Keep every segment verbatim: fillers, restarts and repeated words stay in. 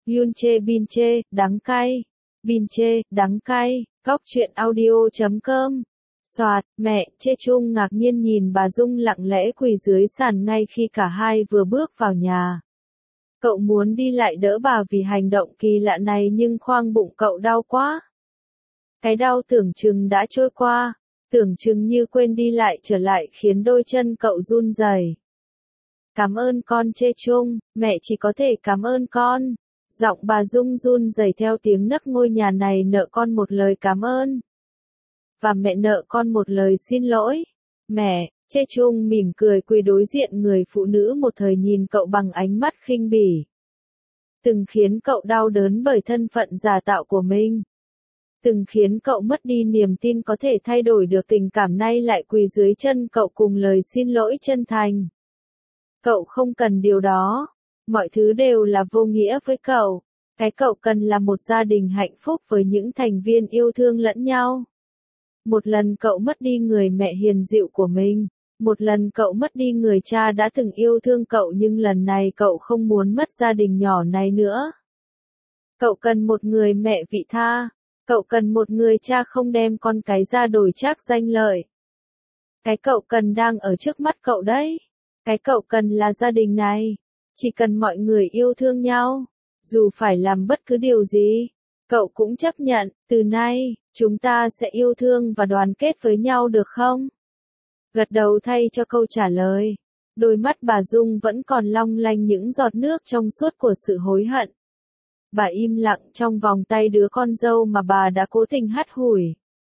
Yun chê bin chê, đắng cay. Bin chê, đắng cay. Góc truyện audio chấm com. Soạt, mẹ, Chê Chung ngạc nhiên nhìn bà Dung lặng lẽ quỳ dưới sàn ngay khi cả hai vừa bước vào nhà. Cậu muốn đi lại đỡ bà vì hành động kỳ lạ này nhưng khoang bụng cậu đau quá. Cái đau tưởng chừng đã trôi qua, tưởng chừng như quên đi lại trở lại khiến đôi chân cậu run rẩy. Cảm ơn con Chê Chung, mẹ chỉ có thể cảm ơn con. Giọng bà Dung run rẩy theo tiếng nấc, ngôi nhà này nợ con một lời cảm ơn. Và mẹ nợ con một lời xin lỗi. Mẹ, Chê Chung mỉm cười quỳ đối diện người phụ nữ một thời nhìn cậu bằng ánh mắt khinh bỉ. Từng khiến cậu đau đớn bởi thân phận giả tạo của mình. Từng khiến cậu mất đi niềm tin có thể thay đổi được tình cảm, nay lại quỳ dưới chân cậu cùng lời xin lỗi chân thành. Cậu không cần điều đó. Mọi thứ đều là vô nghĩa với cậu. Cái cậu cần là một gia đình hạnh phúc với những thành viên yêu thương lẫn nhau. Một lần cậu mất đi người mẹ hiền dịu của mình. Một lần cậu mất đi người cha đã từng yêu thương cậu, nhưng lần này cậu không muốn mất gia đình nhỏ này nữa. Cậu cần một người mẹ vị tha. Cậu cần một người cha không đem con cái ra đổi trác danh lợi. Cái cậu cần đang ở trước mắt cậu đấy. Cái cậu cần là gia đình này. Chỉ cần mọi người yêu thương nhau. Dù phải làm bất cứ điều gì, cậu cũng chấp nhận. Từ nay, chúng ta sẽ yêu thương và đoàn kết với nhau được không? Gật đầu thay cho câu trả lời. Đôi mắt bà Dung vẫn còn long lanh những giọt nước trong suốt của sự hối hận. Bà im lặng trong vòng tay đứa con dâu mà bà đã cố tình hắt hủi.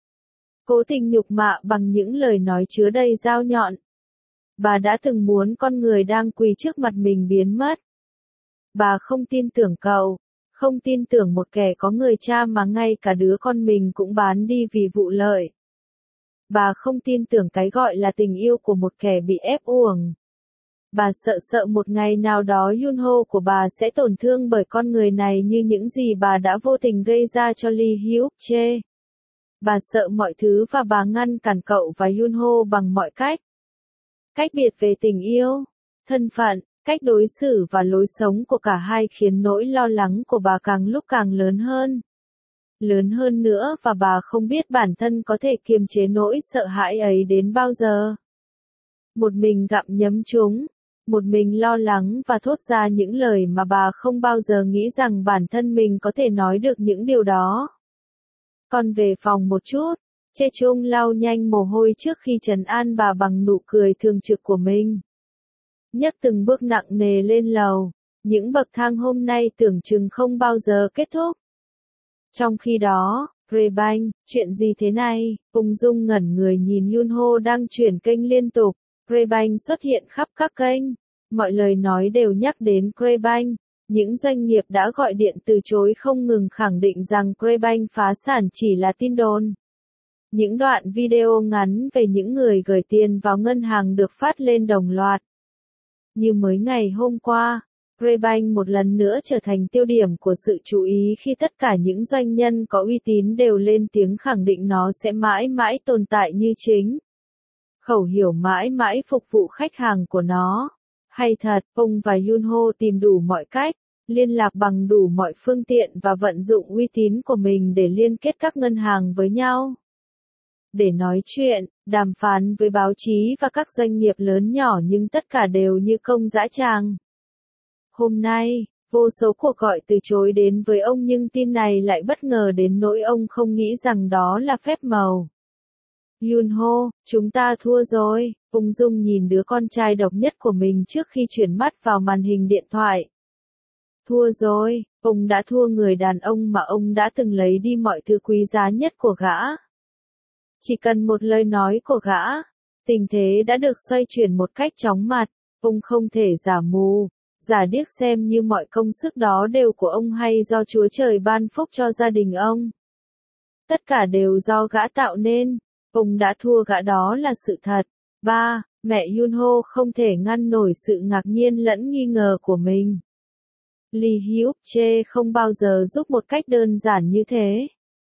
Cố tình nhục mạ bằng những lời nói chứa đầy dao nhọn. Bà đã từng muốn con người đang quỳ trước mặt mình biến mất. Bà không tin tưởng cậu, không tin tưởng một kẻ có người cha mà ngay cả đứa con mình cũng bán đi vì vụ lợi. Bà không tin tưởng cái gọi là tình yêu của một kẻ bị ép uổng. Bà sợ sợ một ngày nào đó Yunho của bà sẽ tổn thương bởi con người này như những gì bà đã vô tình gây ra cho Lee Hyuk Chê. Bà sợ mọi thứ và bà ngăn cản cậu và Yunho bằng mọi cách. Cách biệt về tình yêu, thân phận, cách đối xử và lối sống của cả hai khiến nỗi lo lắng của bà càng lúc càng lớn hơn. Lớn hơn nữa, và bà không biết bản thân có thể kiềm chế nỗi sợ hãi ấy đến bao giờ. Một mình gặm nhấm chúng, một mình lo lắng và thốt ra những lời mà bà không bao giờ nghĩ rằng bản thân mình có thể nói được những điều đó. Con về phòng một chút. Chê Chung lau nhanh mồ hôi trước khi trấn an bà bằng nụ cười thường trực của mình. Nhấc từng bước nặng nề lên lầu. Những bậc thang hôm nay tưởng chừng không bao giờ kết thúc. Trong khi đó, Rebanh, chuyện gì thế này? Ung dung ngẩn người nhìn Yunho đang chuyển kênh liên tục. Rebanh xuất hiện khắp các kênh. Mọi lời nói đều nhắc đến Rebanh. Những doanh nghiệp đã gọi điện từ chối không ngừng khẳng định rằng Rebanh phá sản chỉ là tin đồn. Những đoạn video ngắn về những người gửi tiền vào ngân hàng được phát lên đồng loạt. Như mới ngày hôm qua, Rebanh một lần nữa trở thành tiêu điểm của sự chú ý khi tất cả những doanh nhân có uy tín đều lên tiếng khẳng định nó sẽ mãi mãi tồn tại như chính. Khẩu hiểu mãi mãi phục vụ khách hàng của nó. Hay thật, ông và Yunho tìm đủ mọi cách, liên lạc bằng đủ mọi phương tiện và vận dụng uy tín của mình để liên kết các ngân hàng với nhau. Để nói chuyện, đàm phán với báo chí và các doanh nghiệp lớn nhỏ, nhưng tất cả đều như công dã tràng. Hôm nay, vô số cuộc gọi từ chối đến với ông, nhưng tin này lại bất ngờ đến nỗi ông không nghĩ rằng đó là phép màu. Yunho, chúng ta thua rồi. Ung dung nhìn đứa con trai độc nhất của mình trước khi chuyển mắt vào màn hình điện thoại. Thua rồi, ông đã thua người đàn ông mà ông đã từng lấy đi mọi thứ quý giá nhất của gã. Chỉ cần một lời nói của gã, tình thế đã được xoay chuyển một cách chóng mặt. Ông không thể giả mù, giả điếc xem như mọi công sức đó đều của ông hay do Chúa Trời ban phúc cho gia đình ông. Tất cả đều do gã tạo nên. Ông đã thua gã, đó là sự thật. ba. Mẹ Yunho không thể ngăn nổi sự ngạc nhiên lẫn nghi ngờ của mình. Lee Hyuk Chê không bao giờ giúp một cách đơn giản như thế.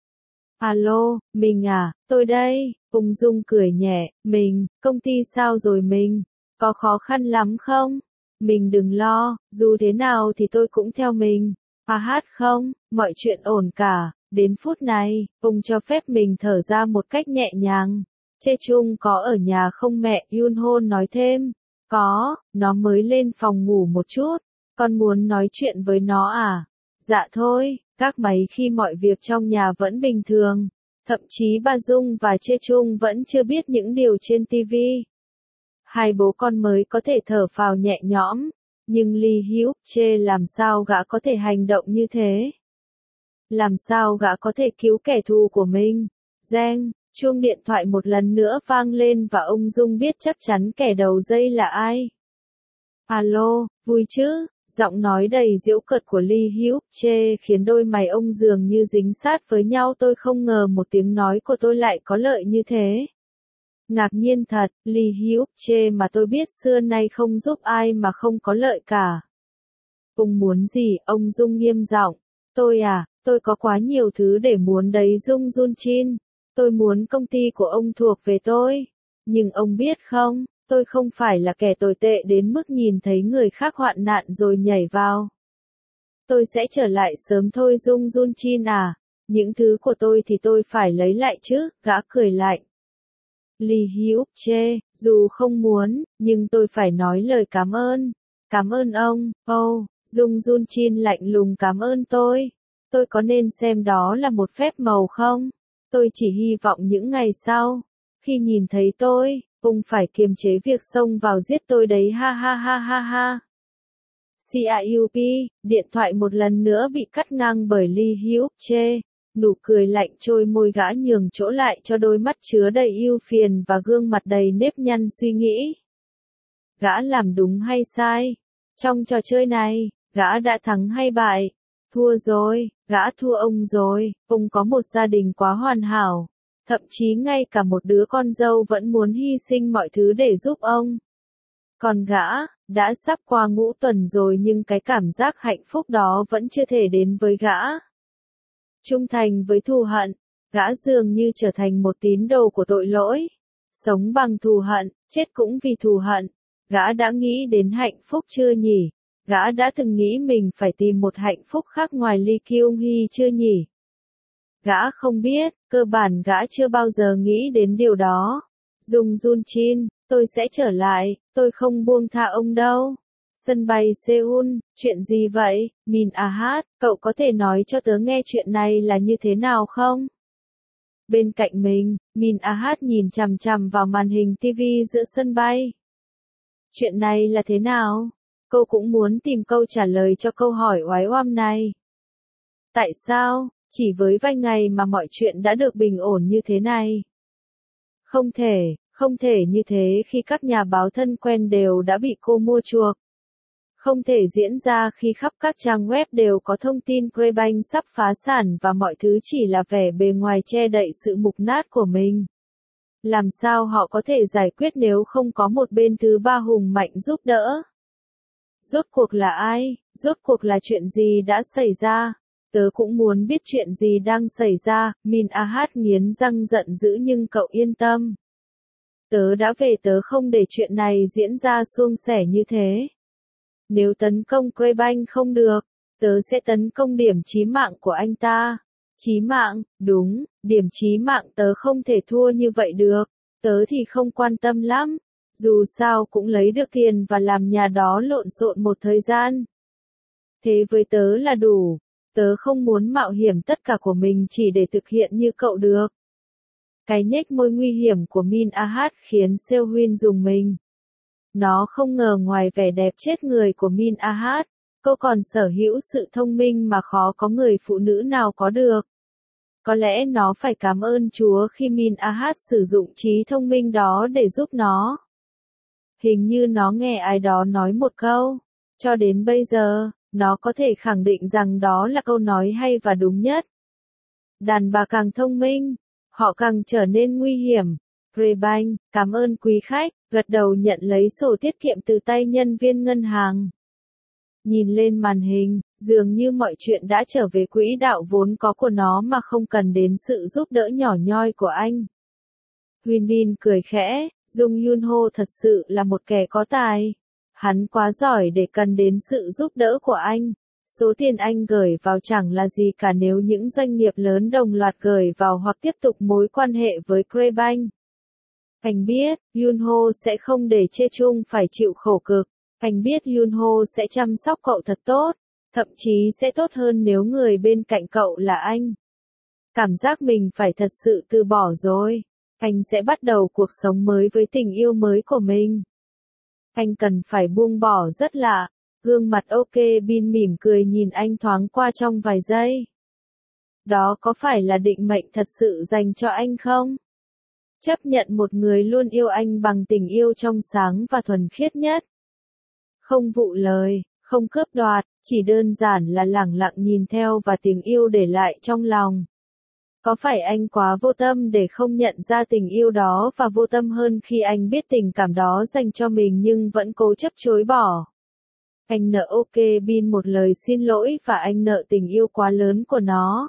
Alo, mình à, tôi đây. Ung dung cười nhẹ. Mình, công ty sao rồi mình? Có khó khăn lắm không? Mình đừng lo, dù thế nào thì tôi cũng theo mình. À hát không, mọi chuyện ổn cả. Đến phút này, ông cho phép mình thở ra một cách nhẹ nhàng. Chê Chung có ở nhà không mẹ? Yunho nói thêm. Có, nó mới lên phòng ngủ một chút. Con muốn nói chuyện với nó à? Dạ thôi, các mấy khi mọi việc trong nhà vẫn bình thường. Thậm chí bà Dung và Chê Chung vẫn chưa biết những điều trên ti vi. Hai bố con mới có thể thở phào nhẹ nhõm. Nhưng Lee Hyuk Chê làm sao gã có thể hành động như thế? Làm sao gã có thể cứu kẻ thù của mình? Reng, chuông điện thoại một lần nữa vang lên và ông Dung biết chắc chắn kẻ đầu dây là ai. Alo, vui chứ? Giọng nói đầy giễu cợt của Lee Hyuk Chê khiến đôi mày ông dường như dính sát với nhau. Tôi không ngờ một tiếng nói của tôi lại có lợi như thế. Ngạc nhiên thật, Lee Hyuk Chê mà tôi biết xưa nay không giúp ai mà không có lợi cả. Ông muốn gì? Ông Dung nghiêm giọng. Tôi à, tôi có quá nhiều thứ để muốn đấy Dung Jun Chin. Tôi muốn công ty của ông thuộc về tôi. Nhưng ông biết không, tôi không phải là kẻ tồi tệ đến mức nhìn thấy người khác hoạn nạn rồi nhảy vào. Tôi sẽ trở lại sớm thôi Dung Jun Chin à. Những thứ của tôi thì tôi phải lấy lại chứ, gã cười lạnh. Lee Hyuk Chê, dù không muốn, nhưng tôi phải nói lời cảm ơn. Cảm ơn ông, oh, Dung Jun Chin lạnh lùng cảm ơn tôi. Tôi có nên xem đó là một phép màu không? Tôi chỉ hy vọng những ngày sau, khi nhìn thấy tôi, ông phải kiềm chế việc xông vào giết tôi đấy ha ha ha ha ha. Cup, điện thoại một lần nữa bị cắt ngang bởi Lee Hyuk Chê. Nụ cười lạnh trôi môi gã nhường chỗ lại cho đôi mắt chứa đầy ưu phiền và gương mặt đầy nếp nhăn suy nghĩ. Gã làm đúng hay sai? Trong trò chơi này, gã đã thắng hay bại? Thua rồi, gã thua ông rồi, ông có một gia đình quá hoàn hảo. Thậm chí ngay cả một đứa con dâu vẫn muốn hy sinh mọi thứ để giúp ông. Còn gã, đã sắp qua ngũ tuần rồi nhưng cái cảm giác hạnh phúc đó vẫn chưa thể đến với gã. Trung thành với thù hận, gã dường như trở thành một tín đồ của tội lỗi. Sống bằng thù hận, chết cũng vì thù hận. Gã đã nghĩ đến hạnh phúc chưa nhỉ? Gã đã từng nghĩ mình phải tìm một hạnh phúc khác ngoài Lee Kyung Hee chưa nhỉ? Gã không biết, cơ bản gã chưa bao giờ nghĩ đến điều đó. Dung Jun Chin, tôi sẽ trở lại, tôi không buông tha ông đâu. Sân bay Seoul, chuyện gì vậy? Min Ah, cậu có thể nói cho tớ nghe chuyện này là như thế nào không? Bên cạnh mình, Min Ah nhìn chằm chằm vào màn hình ti vi giữa sân bay. Chuyện này là thế nào? Cô cũng muốn tìm câu trả lời cho câu hỏi oái oăm này. Tại sao, chỉ với vài ngày mà mọi chuyện đã được bình ổn như thế này? Không thể, không thể như thế khi các nhà báo thân quen đều đã bị cô mua chuộc. Không thể diễn ra khi khắp các trang web đều có thông tin Crebank sắp phá sản và mọi thứ chỉ là vẻ bề ngoài che đậy sự mục nát của mình. Làm sao họ có thể giải quyết nếu không có một bên thứ ba hùng mạnh giúp đỡ? Rốt cuộc là ai? Rốt cuộc là chuyện gì đã xảy ra? Tớ cũng muốn biết chuyện gì đang xảy ra. Min Ah nghiến răng giận dữ nhưng cậu yên tâm. Tớ đã về tớ không để chuyện này diễn ra suôn sẻ như thế. Nếu tấn công Crebank không được, tớ sẽ tấn công điểm chí mạng của anh ta. Chí mạng, đúng, điểm chí mạng tớ không thể thua như vậy được. Tớ thì không quan tâm lắm. Dù sao cũng lấy được tiền và làm nhà đó lộn xộn một thời gian. Thế với tớ là đủ. Tớ không muốn mạo hiểm tất cả của mình chỉ để thực hiện như cậu được. Cái nhếch môi nguy hiểm của Min Ah khiến Seohyun rùng mình. Nó không ngờ ngoài vẻ đẹp chết người của Min Ah, cô còn sở hữu sự thông minh mà khó có người phụ nữ nào có được. Có lẽ nó phải cảm ơn Chúa khi Min Ah sử dụng trí thông minh đó để giúp nó. Hình như nó nghe ai đó nói một câu. Cho đến bây giờ, nó có thể khẳng định rằng đó là câu nói hay và đúng nhất. Đàn bà càng thông minh, họ càng trở nên nguy hiểm. Crebank, cảm ơn quý khách, gật đầu nhận lấy sổ tiết kiệm từ tay nhân viên ngân hàng. Nhìn lên màn hình, dường như mọi chuyện đã trở về quỹ đạo vốn có của nó mà không cần đến sự giúp đỡ nhỏ nhoi của anh. Huyên Bin cười khẽ, Dung Yunho thật sự là một kẻ có tài. Hắn quá giỏi để cần đến sự giúp đỡ của anh. Số tiền anh gửi vào chẳng là gì cả nếu những doanh nghiệp lớn đồng loạt gửi vào hoặc tiếp tục mối quan hệ với Krebank. Anh biết, Yunho sẽ không để Chae-chung phải chịu khổ cực. Anh biết Yunho sẽ chăm sóc cậu thật tốt, thậm chí sẽ tốt hơn nếu người bên cạnh cậu là anh. Cảm giác mình phải thật sự từ bỏ rồi. Anh sẽ bắt đầu cuộc sống mới với tình yêu mới của mình. Anh cần phải buông bỏ rất lạ. Gương mặt Ok Bin mỉm cười nhìn anh thoáng qua trong vài giây. Đó có phải là định mệnh thật sự dành cho anh không? Chấp nhận một người luôn yêu anh bằng tình yêu trong sáng và thuần khiết nhất. Không vụng lời, không cướp đoạt, chỉ đơn giản là lẳng lặng nhìn theo và tình yêu để lại trong lòng. Có phải anh quá vô tâm để không nhận ra tình yêu đó và vô tâm hơn khi anh biết tình cảm đó dành cho mình nhưng vẫn cố chấp chối bỏ? Anh nợ Ok Bin một lời xin lỗi và anh nợ tình yêu quá lớn của nó.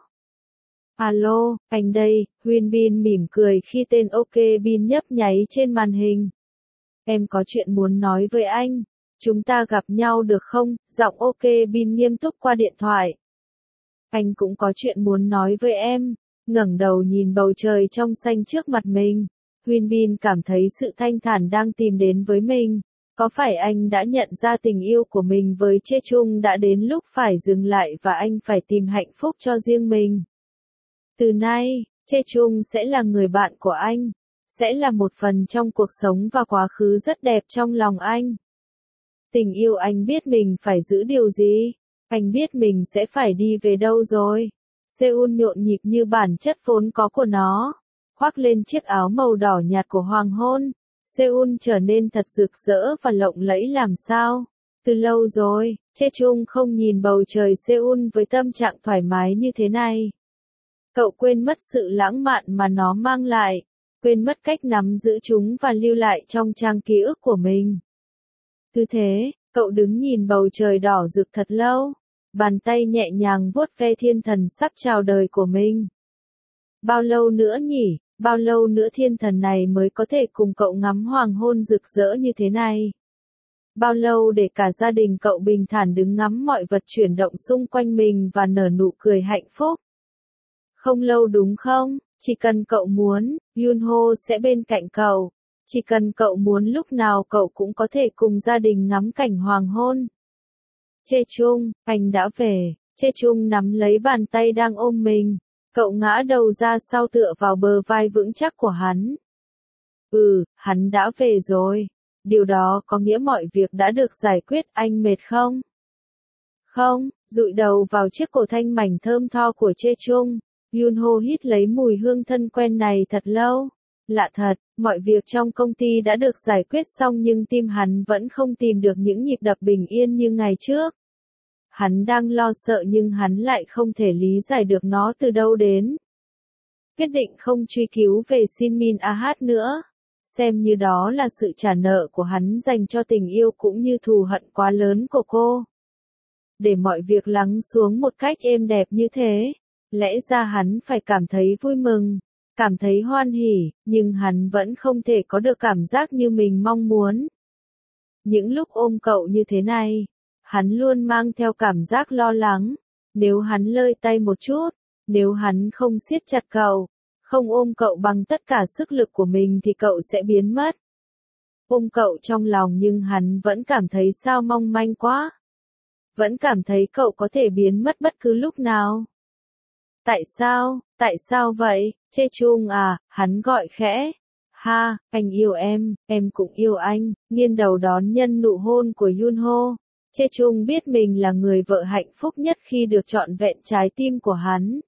Alo, anh đây, Huyên Bin mỉm cười khi tên Ok Bin nhấp nháy trên màn hình. Em có chuyện muốn nói với anh. Chúng ta gặp nhau được không? Giọng Ok Bin nghiêm túc qua điện thoại. Anh cũng có chuyện muốn nói với em. Ngẩng đầu nhìn bầu trời trong xanh trước mặt mình. Huyên Bin cảm thấy sự thanh thản đang tìm đến với mình. Có phải anh đã nhận ra tình yêu của mình với Chae-chung đã đến lúc phải dừng lại và anh phải tìm hạnh phúc cho riêng mình? Từ nay, Chae-chung sẽ là người bạn của anh. Sẽ là một phần trong cuộc sống và quá khứ rất đẹp trong lòng anh. Tình yêu anh biết mình phải giữ điều gì. Anh biết mình sẽ phải đi về đâu rồi. Seoul nhộn nhịp như bản chất vốn có của nó. Khoác lên chiếc áo màu đỏ nhạt của hoàng hôn. Seoul trở nên thật rực rỡ và lộng lẫy làm sao. Từ lâu rồi, Chae-chung không nhìn bầu trời Seoul với tâm trạng thoải mái như thế này. Cậu quên mất sự lãng mạn mà nó mang lại. Quên mất cách nắm giữ chúng và lưu lại trong trang ký ức của mình. Cứ thế, cậu đứng nhìn bầu trời đỏ rực thật lâu. Bàn tay nhẹ nhàng vuốt ve thiên thần sắp chào đời của mình. Bao lâu nữa nhỉ? Bao lâu nữa thiên thần này mới có thể cùng cậu ngắm hoàng hôn rực rỡ như thế này? Bao lâu để cả gia đình cậu bình thản đứng ngắm mọi vật chuyển động xung quanh mình và nở nụ cười hạnh phúc? Không lâu đúng không? Chỉ cần cậu muốn, Yunho sẽ bên cạnh cậu. Chỉ cần cậu muốn lúc nào cậu cũng có thể cùng gia đình ngắm cảnh hoàng hôn. Chae-chung, anh đã về. Chae-chung nắm lấy bàn tay đang ôm mình. Cậu ngã đầu ra sau tựa vào bờ vai vững chắc của hắn. Ừ, hắn đã về rồi. Điều đó có nghĩa mọi việc đã được giải quyết. Anh mệt không? Không, dụi đầu vào chiếc cổ thanh mảnh thơm tho của Chae-chung. Yunho hít lấy mùi hương thân quen này thật lâu. Lạ thật, mọi việc trong công ty đã được giải quyết xong nhưng tim hắn vẫn không tìm được những nhịp đập bình yên như ngày trước. Hắn đang lo sợ nhưng hắn lại không thể lý giải được nó từ đâu đến. Quyết định không truy cứu về Shin Min Ah nữa. Xem như đó là sự trả nợ của hắn dành cho tình yêu cũng như thù hận quá lớn của cô. Để mọi việc lắng xuống một cách êm đẹp như thế, lẽ ra hắn phải cảm thấy vui mừng, cảm thấy hoan hỉ, nhưng hắn vẫn không thể có được cảm giác như mình mong muốn. Những lúc ôm cậu như thế này, hắn luôn mang theo cảm giác lo lắng. Nếu hắn lơi tay một chút, nếu hắn không siết chặt cậu, không ôm cậu bằng tất cả sức lực của mình thì cậu sẽ biến mất. Ôm cậu trong lòng nhưng hắn vẫn cảm thấy sao mong manh quá. Vẫn cảm thấy cậu có thể biến mất bất cứ lúc nào. Tại sao, tại sao vậy, Chae-chung à, hắn gọi khẽ. Ha, anh yêu em, em cũng yêu anh, nghiêng đầu đón nhân nụ hôn của Yunho. Chae-chung biết mình là người vợ hạnh phúc nhất khi được trọn vẹn trái tim của hắn.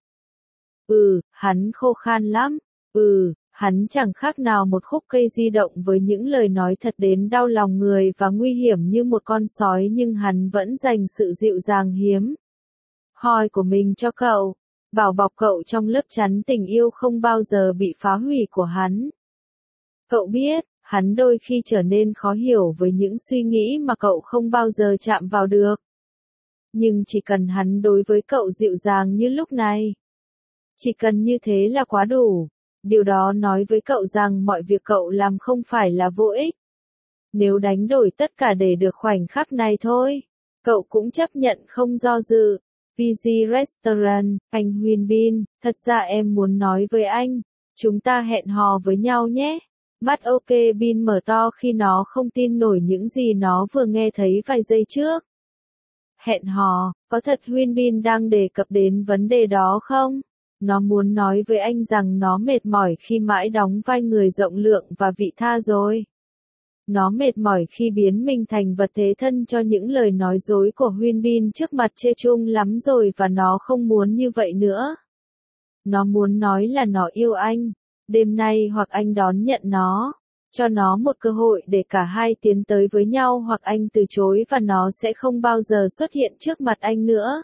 Ừ, hắn khô khan lắm. Ừ, hắn chẳng khác nào một khúc cây di động với những lời nói thật đến đau lòng người và nguy hiểm như một con sói nhưng hắn vẫn dành sự dịu dàng hiếm hoi của mình cho cậu. Bảo bọc cậu trong lớp chắn tình yêu không bao giờ bị phá hủy của hắn. Cậu biết, hắn đôi khi trở nên khó hiểu với những suy nghĩ mà cậu không bao giờ chạm vào được. Nhưng chỉ cần hắn đối với cậu dịu dàng như lúc này. Chỉ cần như thế là quá đủ. Điều đó nói với cậu rằng mọi việc cậu làm không phải là vô ích. Nếu đánh đổi tất cả để được khoảnh khắc này thôi, Cậu cũng chấp nhận không do dự. vê giê Restaurant, anh Huyên Bin, thật ra em muốn nói với anh, chúng ta hẹn hò với nhau nhé. Mắt OK Bin mở to khi nó không tin nổi những gì nó vừa nghe thấy vài giây trước. Hẹn hò, có thật Huyên Bin đang đề cập đến vấn đề đó không? Nó muốn nói với anh rằng nó mệt mỏi khi mãi đóng vai người rộng lượng và vị tha rồi. Nó mệt mỏi khi biến mình thành vật thế thân cho những lời nói dối của Huyên Bin trước mặt Chê Chung lắm rồi và nó không muốn như vậy nữa. Nó muốn nói là nó yêu anh, đêm nay hoặc anh đón nhận nó, cho nó một cơ hội để cả hai tiến tới với nhau hoặc anh từ chối và nó sẽ không bao giờ xuất hiện trước mặt anh nữa.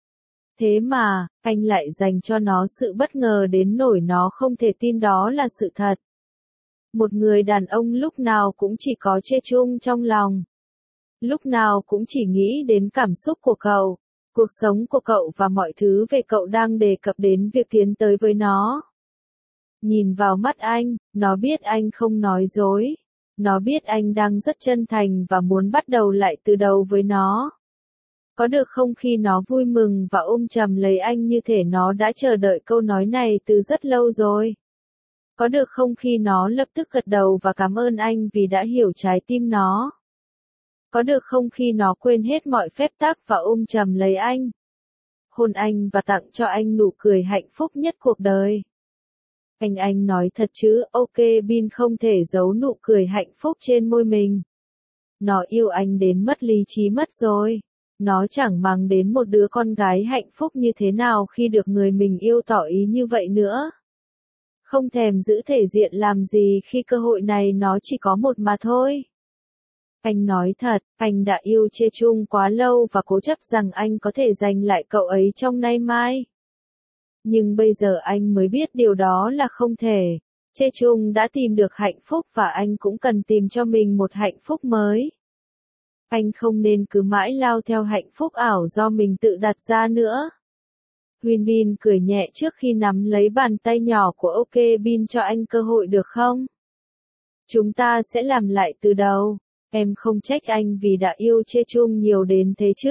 Thế mà, anh lại dành cho nó sự bất ngờ đến nỗi nó không thể tin đó là sự thật. Một người đàn ông lúc nào cũng chỉ có Chê Chung trong lòng. Lúc nào cũng chỉ nghĩ đến cảm xúc của cậu, cuộc sống của cậu và mọi thứ về cậu đang đề cập đến việc tiến tới với nó. Nhìn vào mắt anh, nó biết anh không nói dối. Nó biết anh đang rất chân thành và muốn bắt đầu lại từ đầu với nó. Có được không khi nó vui mừng và ôm chầm lấy anh như thể nó đã chờ đợi câu nói này từ rất lâu rồi. Có được không khi nó lập tức gật đầu và cảm ơn anh vì đã hiểu trái tim nó. Có được không khi nó quên hết mọi phép tắc và ôm chầm lấy anh. Hôn anh và tặng cho anh nụ cười hạnh phúc nhất cuộc đời. Anh anh nói thật chứ, OK Bin không thể giấu nụ cười hạnh phúc trên môi mình. Nó yêu anh đến mất lý trí mất rồi. Nó chẳng màng đến một đứa con gái hạnh phúc như thế nào khi được người mình yêu tỏ ý như vậy nữa. Không thèm giữ thể diện làm gì khi cơ hội này nó chỉ có một mà thôi. Anh nói thật, anh đã yêu Chê Chung quá lâu và cố chấp rằng anh có thể giành lại cậu ấy trong nay mai. Nhưng bây giờ anh mới biết điều đó là không thể. Chê Chung đã tìm được hạnh phúc và anh cũng cần tìm cho mình một hạnh phúc mới. Anh không nên cứ mãi lao theo hạnh phúc ảo do mình tự đặt ra nữa. Huyên Bin cười nhẹ trước khi nắm lấy bàn tay nhỏ của OK Bin cho anh cơ hội được không? Chúng ta sẽ làm lại từ đầu. Em không trách anh vì đã yêu Chê Chung nhiều đến thế chứ.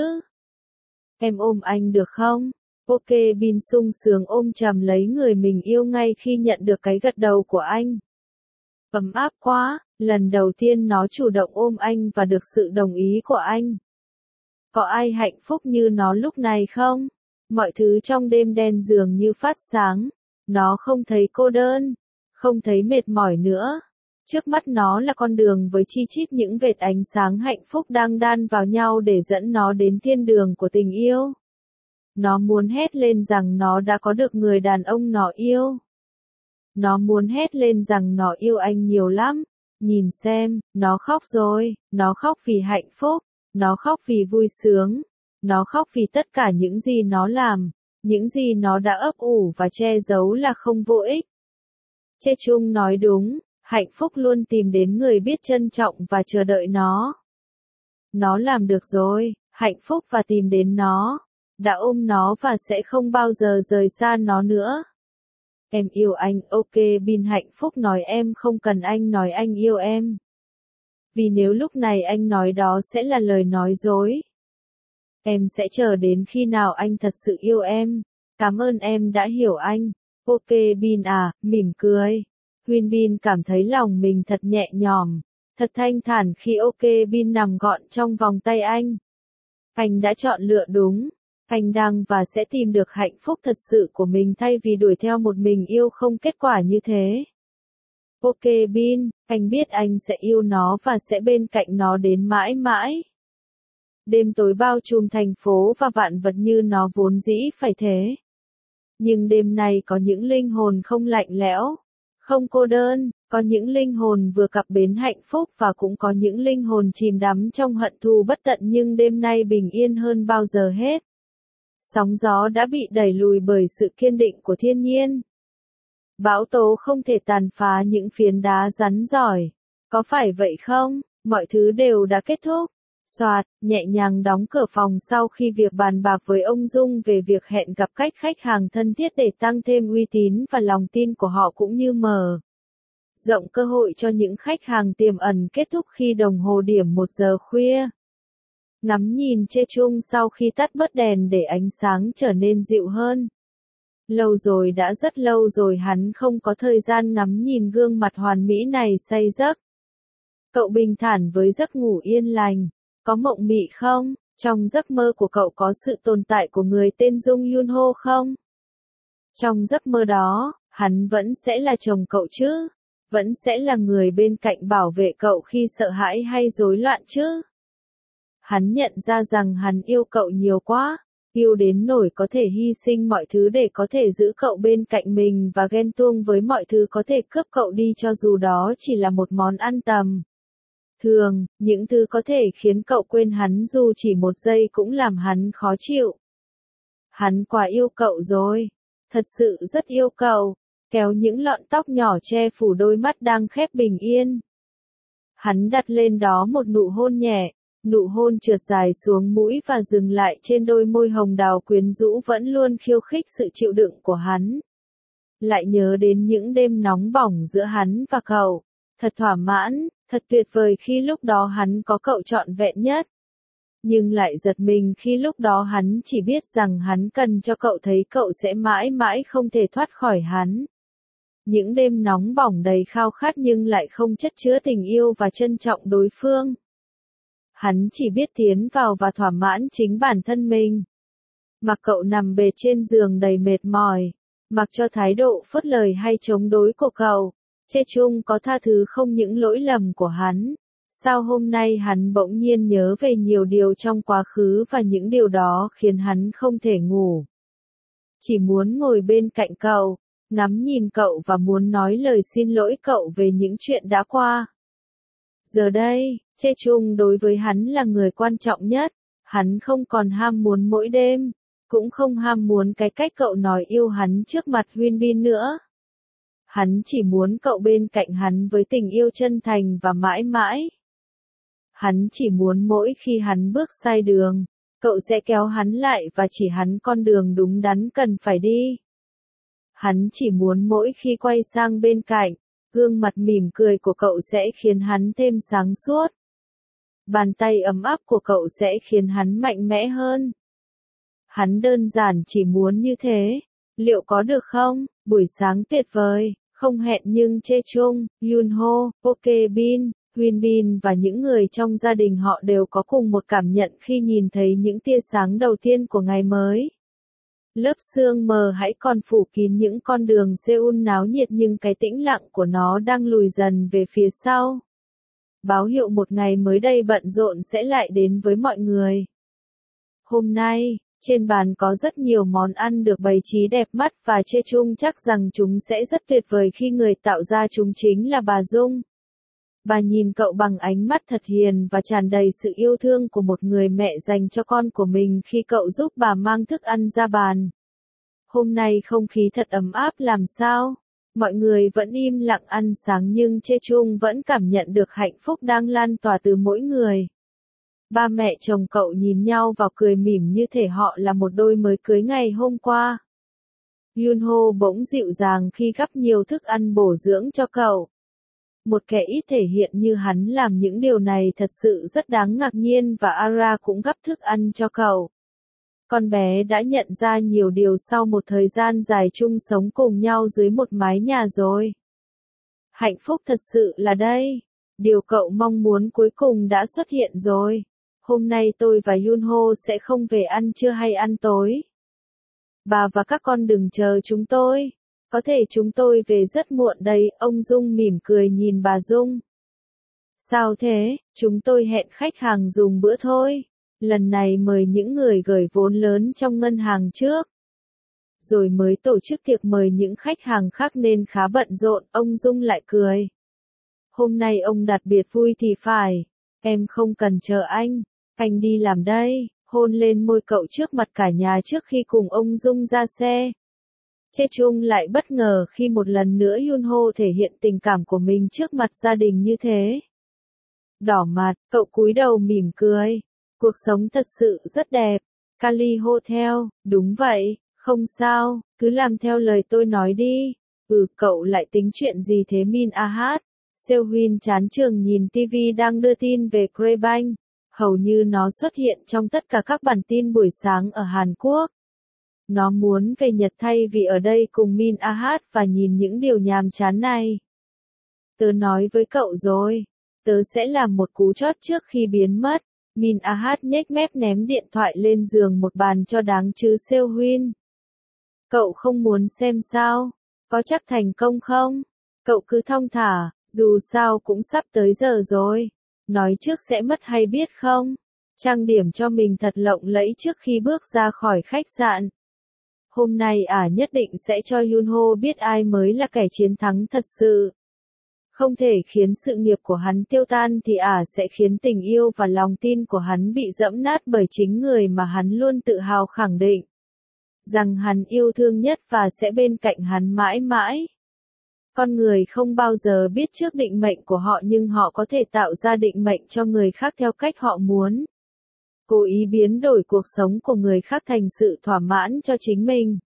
Em ôm anh được không? OK Bin sung sướng ôm chầm lấy người mình yêu ngay khi nhận được cái gật đầu của anh. Ấm áp quá, lần đầu tiên nó chủ động ôm anh và được sự đồng ý của anh. Có ai hạnh phúc như nó lúc này không? Mọi thứ trong đêm đen dường như phát sáng. Nó không thấy cô đơn, không thấy mệt mỏi nữa. Trước mắt nó là con đường với chi chít những vệt ánh sáng hạnh phúc đang đan vào nhau để dẫn nó đến thiên đường của tình yêu. Nó muốn hét lên rằng nó đã có được người đàn ông nó yêu. Nó muốn hét lên rằng nó yêu anh nhiều lắm. Nhìn xem, nó khóc rồi, nó khóc vì hạnh phúc, nó khóc vì vui sướng, nó khóc vì tất cả những gì nó làm, những gì nó đã ấp ủ và che giấu là không vô ích. Chê Chung nói đúng, hạnh phúc luôn tìm đến người biết trân trọng và chờ đợi nó. Nó làm được rồi, hạnh phúc và tìm đến nó, đã ôm nó và sẽ không bao giờ rời xa nó nữa. Em yêu anh, OK Bin hạnh phúc nói em không cần anh nói anh yêu em. Vì nếu lúc này anh nói đó sẽ là lời nói dối. Em sẽ chờ đến khi nào anh thật sự yêu em. Cảm ơn em đã hiểu anh. OK Bin à, mỉm cười. Huyên Bin cảm thấy lòng mình thật nhẹ nhõm, thật thanh thản khi OK Bin nằm gọn trong vòng tay anh. Anh đã chọn lựa đúng. Anh đang và sẽ tìm được hạnh phúc thật sự của mình thay vì đuổi theo một mình yêu không kết quả như thế. OK Bin, anh biết anh sẽ yêu nó và sẽ bên cạnh nó đến mãi mãi. Đêm tối bao trùm thành phố và vạn vật như nó vốn dĩ phải thế. Nhưng đêm nay có những linh hồn không lạnh lẽo, không cô đơn, có những linh hồn vừa cập bến hạnh phúc và cũng có những linh hồn chìm đắm trong hận thù bất tận nhưng đêm nay bình yên hơn bao giờ hết. Sóng gió đã bị đẩy lùi bởi sự kiên định của thiên nhiên. Bão tố không thể tàn phá những phiến đá rắn giỏi. Có phải vậy không? Mọi thứ đều đã kết thúc. Soạt, nhẹ nhàng đóng cửa phòng sau khi việc bàn bạc với ông Dung về việc hẹn gặp cách khách hàng thân thiết để tăng thêm uy tín và lòng tin của họ cũng như mở rộng cơ hội cho những khách hàng tiềm ẩn kết thúc khi đồng hồ điểm một giờ khuya. ngắm nhìn Chê Chung sau khi tắt bớt đèn để ánh sáng trở nên dịu hơn. Lâu rồi đã rất lâu rồi hắn không có thời gian ngắm nhìn gương mặt hoàn mỹ này say giấc. Cậu bình thản với giấc ngủ yên lành. Có mộng mị không? Trong giấc mơ của cậu có sự tồn tại của người tên Jung Yoon Ho không? Trong giấc mơ đó, hắn vẫn sẽ là chồng cậu chứ? Vẫn sẽ là người bên cạnh bảo vệ cậu khi sợ hãi hay rối loạn chứ? Hắn nhận ra rằng hắn yêu cậu nhiều quá, yêu đến nỗi có thể hy sinh mọi thứ để có thể giữ cậu bên cạnh mình và ghen tuông với mọi thứ có thể cướp cậu đi cho dù đó chỉ là một món ăn tầm thường, những thứ có thể khiến cậu quên hắn dù chỉ một giây cũng làm hắn khó chịu. Hắn quá yêu cậu rồi, thật sự rất yêu cậu, kéo những lọn tóc nhỏ che phủ đôi mắt đang khép bình yên. Hắn đặt lên đó một nụ hôn nhẹ, nụ hôn trượt dài xuống mũi và dừng lại trên đôi môi hồng đào quyến rũ vẫn luôn khiêu khích sự chịu đựng của hắn. Lại nhớ đến những đêm nóng bỏng giữa hắn và cậu, thật thỏa mãn, thật tuyệt vời khi lúc đó hắn có cậu trọn vẹn nhất. Nhưng lại giật mình khi lúc đó hắn chỉ biết rằng hắn cần cho cậu thấy cậu sẽ mãi mãi không thể thoát khỏi hắn. Những đêm nóng bỏng đầy khao khát nhưng lại không chất chứa tình yêu và trân trọng đối phương. Hắn chỉ biết tiến vào và thỏa mãn chính bản thân mình. Mặc cậu nằm bệt trên giường đầy mệt mỏi, mặc cho thái độ phớt lời hay chống đối của cậu, Chê Chung có tha thứ không những lỗi lầm của hắn. Sao hôm nay hắn bỗng nhiên nhớ về nhiều điều trong quá khứ và những điều đó khiến hắn không thể ngủ. Chỉ muốn ngồi bên cạnh cậu, ngắm nhìn cậu và muốn nói lời xin lỗi cậu về những chuyện đã qua. Giờ đây, Chê Chung đối với hắn là người quan trọng nhất, hắn không còn ham muốn mỗi đêm, cũng không ham muốn cái cách cậu nói yêu hắn trước mặt Huyên Bin nữa. Hắn chỉ muốn cậu bên cạnh hắn với tình yêu chân thành và mãi mãi. Hắn chỉ muốn mỗi khi hắn bước sai đường, cậu sẽ kéo hắn lại và chỉ hắn con đường đúng đắn cần phải đi. Hắn chỉ muốn mỗi khi quay sang bên cạnh, gương mặt mỉm cười của cậu sẽ khiến hắn thêm sáng suốt. Bàn tay ấm áp của cậu sẽ khiến hắn mạnh mẽ hơn. Hắn đơn giản chỉ muốn như thế. Liệu có được không? Buổi sáng tuyệt vời, không hẹn nhưng Chê Chung, Yoon Ho, Poke Bin, Huyên Bin và những người trong gia đình họ đều có cùng một cảm nhận khi nhìn thấy những tia sáng đầu tiên của ngày mới. Lớp sương mờ hãy còn phủ kín những con đường Seoul náo nhiệt nhưng cái tĩnh lặng của nó đang lùi dần về phía sau. Báo hiệu một ngày mới đầy bận rộn sẽ lại đến với mọi người. Hôm nay, trên bàn có rất nhiều món ăn được bày trí đẹp mắt và Chê Chung chắc rằng chúng sẽ rất tuyệt vời khi người tạo ra chúng chính là bà Dung. Bà nhìn cậu bằng ánh mắt thật hiền và tràn đầy sự yêu thương của một người mẹ dành cho con của mình khi cậu giúp bà mang thức ăn ra bàn. Hôm nay không khí thật ấm áp làm sao? Mọi người vẫn im lặng ăn sáng nhưng Chê Chung vẫn cảm nhận được hạnh phúc đang lan tỏa từ mỗi người. Ba mẹ chồng cậu nhìn nhau và cười mỉm như thể họ là một đôi mới cưới ngày hôm qua. Yoon Ho bỗng dịu dàng khi gắp nhiều thức ăn bổ dưỡng cho cậu. Một kẻ ít thể hiện như hắn làm những điều này thật sự rất đáng ngạc nhiên và Ara cũng gắp thức ăn cho cậu. Con bé đã nhận ra nhiều điều sau một thời gian dài chung sống cùng nhau dưới một mái nhà rồi. Hạnh phúc thật sự là đây. Điều cậu mong muốn cuối cùng đã xuất hiện rồi. Hôm nay tôi và Yoon Ho sẽ không về ăn trưa hay ăn tối. Bà và các con đừng chờ chúng tôi. Có thể chúng tôi về rất muộn đấy, ông Dung mỉm cười nhìn bà Dung. Sao thế, chúng tôi hẹn khách hàng dùng bữa thôi. Lần này mời những người gửi vốn lớn trong ngân hàng trước. Rồi mới tổ chức tiệc mời những khách hàng khác nên khá bận rộn, ông Dung lại cười. Hôm nay ông đặc biệt vui thì phải. Em không cần chờ anh. Anh đi làm đây, hôn lên môi cậu trước mặt cả nhà trước khi cùng ông Dung ra xe. Chê Chung lại bất ngờ khi một lần nữa Yoon Ho thể hiện tình cảm của mình trước mặt gia đình như thế. Đỏ mặt, cậu cúi đầu mỉm cười. Cuộc sống thật sự rất đẹp. Kali Hotel, đúng vậy, không sao, cứ làm theo lời tôi nói đi. Ừ, cậu lại tính chuyện gì thế Min Ahat? Seo Huyên chán trường nhìn ti vi đang đưa tin về Greybank. Hầu như nó xuất hiện trong tất cả các bản tin buổi sáng ở Hàn Quốc. Nó muốn về Nhật thay vì ở đây cùng Min Ah và nhìn những điều nhàm chán này. Tớ nói với cậu rồi, tớ sẽ làm một cú chót trước khi biến mất. Min Ah nhếch mép ném điện thoại lên giường một bàn cho đáng chứ Seo Huynh. Cậu không muốn xem sao? Có chắc thành công không? Cậu cứ thong thả, dù sao cũng sắp tới giờ rồi. Nói trước sẽ mất hay biết không? Trang điểm cho mình thật lộng lẫy trước khi bước ra khỏi khách sạn. Hôm nay ả à nhất định sẽ cho Yunho biết ai mới là kẻ chiến thắng thật sự. Không thể khiến sự nghiệp của hắn tiêu tan thì ả à sẽ khiến tình yêu và lòng tin của hắn bị dẫm nát bởi chính người mà hắn luôn tự hào khẳng định rằng hắn yêu thương nhất và sẽ bên cạnh hắn mãi mãi. Con người không bao giờ biết trước định mệnh của họ nhưng họ có thể tạo ra định mệnh cho người khác theo cách họ muốn. Cố ý biến đổi cuộc sống của người khác thành sự thỏa mãn cho chính mình.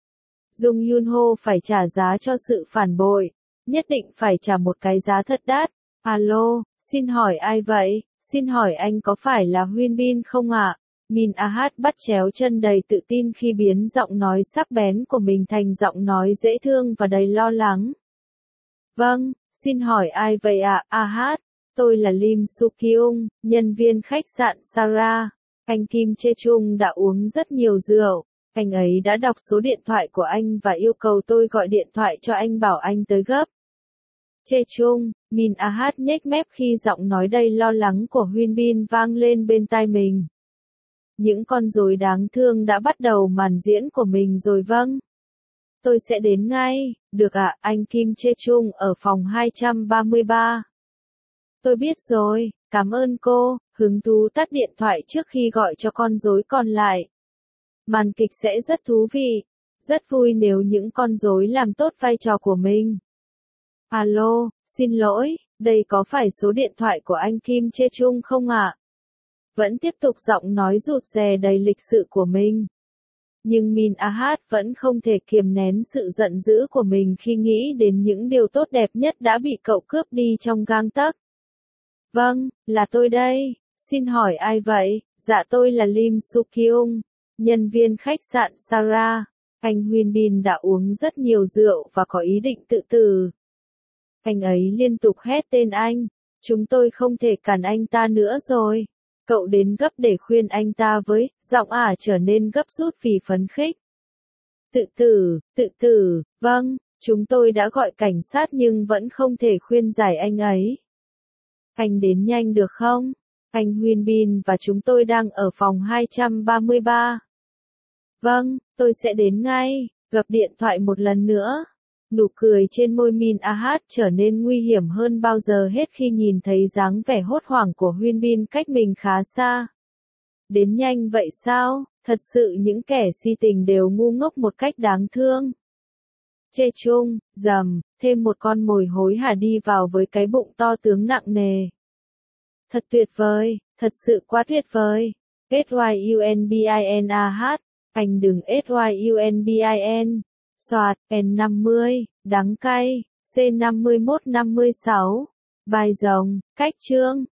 Jung Yunho phải trả giá cho sự phản bội. Nhất định phải trả một cái giá thật đắt. Alo, xin hỏi ai vậy? Xin hỏi anh có phải là Huyên Bin không ạ? Min Ah bắt chéo chân đầy tự tin khi biến giọng nói sắc bén của mình thành giọng nói dễ thương và đầy lo lắng. Vâng, xin hỏi ai vậy ạ? Ah, tôi là Lim Soo-kyung, nhân viên khách sạn Sarah. Anh Kim Chae-chung đã uống rất nhiều rượu. Anh ấy đã đọc số điện thoại của anh và yêu cầu tôi gọi điện thoại cho anh bảo anh tới gấp. Chae-chung, Min Ah nhếch mép khi giọng nói đầy lo lắng của Huyên Bin vang lên bên tai mình. Những con rối đáng thương đã bắt đầu màn diễn của mình rồi vâng. Tôi sẽ đến ngay, được ạ, à, anh Kim Chae-chung ở phòng hai trăm ba mươi ba. Tôi biết rồi, cảm ơn cô, hứng thú tắt điện thoại trước khi gọi cho con rối còn lại. Màn kịch sẽ rất thú vị, rất vui nếu những con rối làm tốt vai trò của mình. Alo, xin lỗi, đây có phải số điện thoại của anh Kim Chae-chung không ạ? À? Vẫn tiếp tục giọng nói rụt rè đầy lịch sự của mình. Nhưng Min Ah vẫn không thể kiềm nén sự giận dữ của mình khi nghĩ đến những điều tốt đẹp nhất đã bị cậu cướp đi trong gang tấc. Vâng, là tôi đây, xin hỏi ai vậy? Dạ tôi là Lim Soo-kyung, nhân viên khách sạn Sarah. Anh Huyên Bin đã uống rất nhiều rượu và có ý định tự tử. Anh ấy liên tục hét tên anh. Chúng tôi không thể cản anh ta nữa rồi. Cậu đến gấp để khuyên anh ta với, giọng ả trở nên gấp rút vì phấn khích. Tự tử, tự tử, vâng, chúng tôi đã gọi cảnh sát nhưng vẫn không thể khuyên giải anh ấy. Anh đến nhanh được không? Anh Huyên Bin và chúng tôi đang ở phòng hai trăm ba mươi ba. Vâng, tôi sẽ đến ngay, gập điện thoại một lần nữa. Nụ cười trên môi Min Ah trở nên nguy hiểm hơn bao giờ hết khi nhìn thấy dáng vẻ hốt hoảng của Huyên Bin cách mình khá xa. Đến nhanh vậy sao? Thật sự những kẻ si tình đều ngu ngốc một cách đáng thương. Chae-chung, rầm, thêm một con mồi hối hả đi vào với cái bụng to tướng nặng nề. Thật tuyệt vời, thật sự quá tuyệt vời. S-Y-U-N-B-I-N-A-H, anh đừng S-Y-U-N-B-I-N. Soạt, N năm mươi, đắng cay, C năm mươi mốt năm mươi sáu. Bài rồng, cách chương.